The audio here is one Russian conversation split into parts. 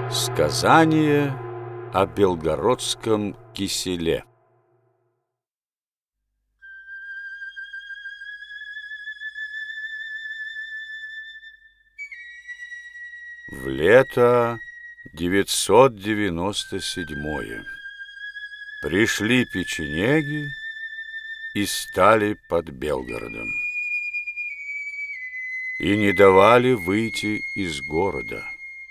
Сказание о белгородском киселе. В лето 997 пришли печенеги и стали под Белгородом. И не давали выйти из города.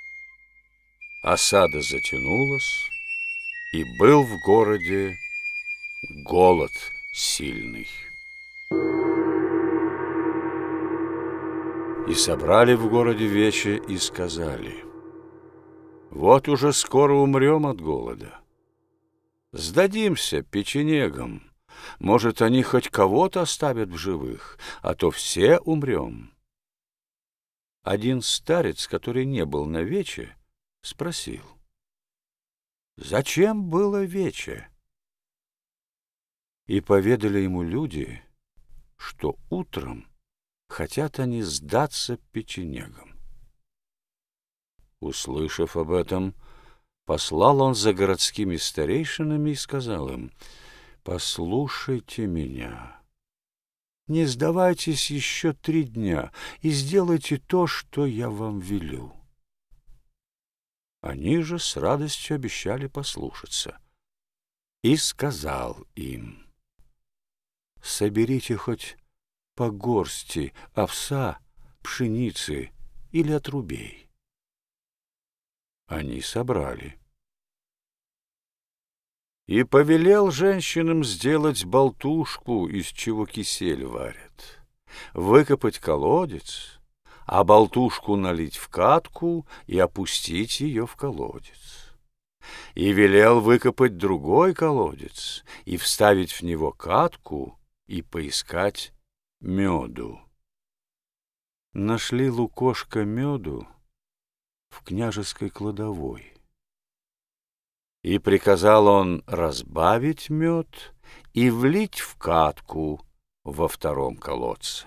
Осада затянулась, и был в городе голод сильный. И собрали в городе вече и сказали: вот уже скоро умрем от голода. Сдадимся печенегам, может, они хоть кого-то оставят в живых, а то все умрем. Один старец, который не был на вече, спросил: зачем было вече? И поведали ему люди, что утром хотят они сдаться печенегам. Услышав об этом, послал он за городскими старейшинами и сказал им: послушайте меня, не сдавайтесь еще 3 дня и сделайте то, что я вам велю. Они же с радостью обещали послушаться. И сказал им: соберите хоть по горсти овса, пшеницы или отрубей. Они собрали. И повелел женщинам сделать болтушку, из чего кисель варят, выкопать колодец, а болтушку налить в катку и опустить ее в колодец. И велел выкопать другой колодец и вставить в него катку и поискать меду. Нашли лукошко меду в княжеской кладовой. И приказал он разбавить мед и влить в катку во 2-м колодце.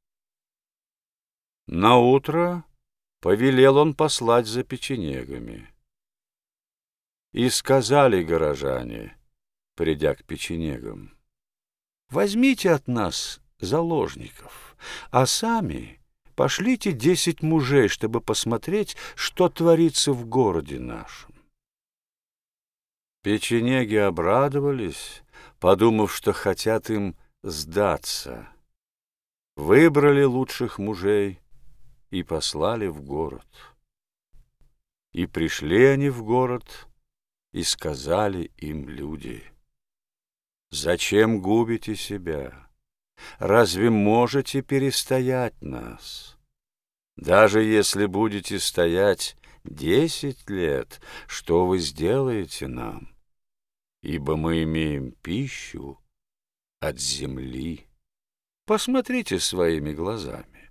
Наутро повелел он послать за печенегами. И сказали горожане, придя к печенегам: возьмите от нас заложников, а сами пошлите 10 мужей, чтобы посмотреть, что творится в городе нашем. Печенеги обрадовались, подумав, что хотят им сдаться. Выбрали лучших мужей и послали в город. И пришли они в город, и сказали им люди: зачем губите себя? Разве можете перестоять нас? Даже если будете стоять 10 лет, что вы сделаете нам? Ибо мы имеем пищу от земли. Посмотрите своими глазами.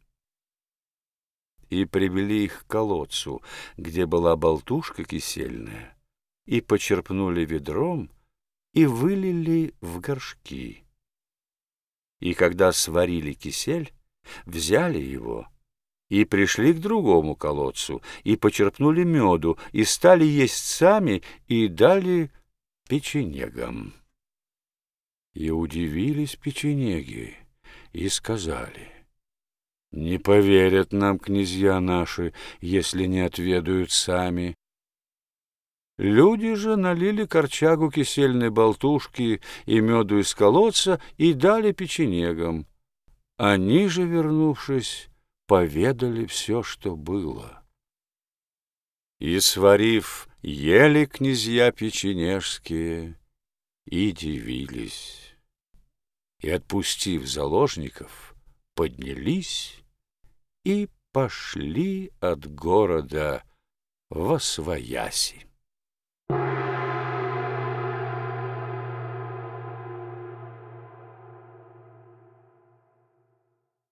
И привели их к колодцу, где была болтушка кисельная, и почерпнули ведром, и вылили в горшки. И когда сварили кисель, взяли его, и пришли к другому колодцу, и почерпнули меду, и стали есть сами, и дали печенегам. И удивились печенеги, и сказали: не поверят нам князья наши, если не отведают сами. Люди же налили корчагу кисельной болтушки и меду из колодца и дали печенегам. Они же, вернувшись, поведали все, что было. И, сварив, ели князья печенежские и дивились. И, отпустив заложников, поднялись и пошли от города восвояси.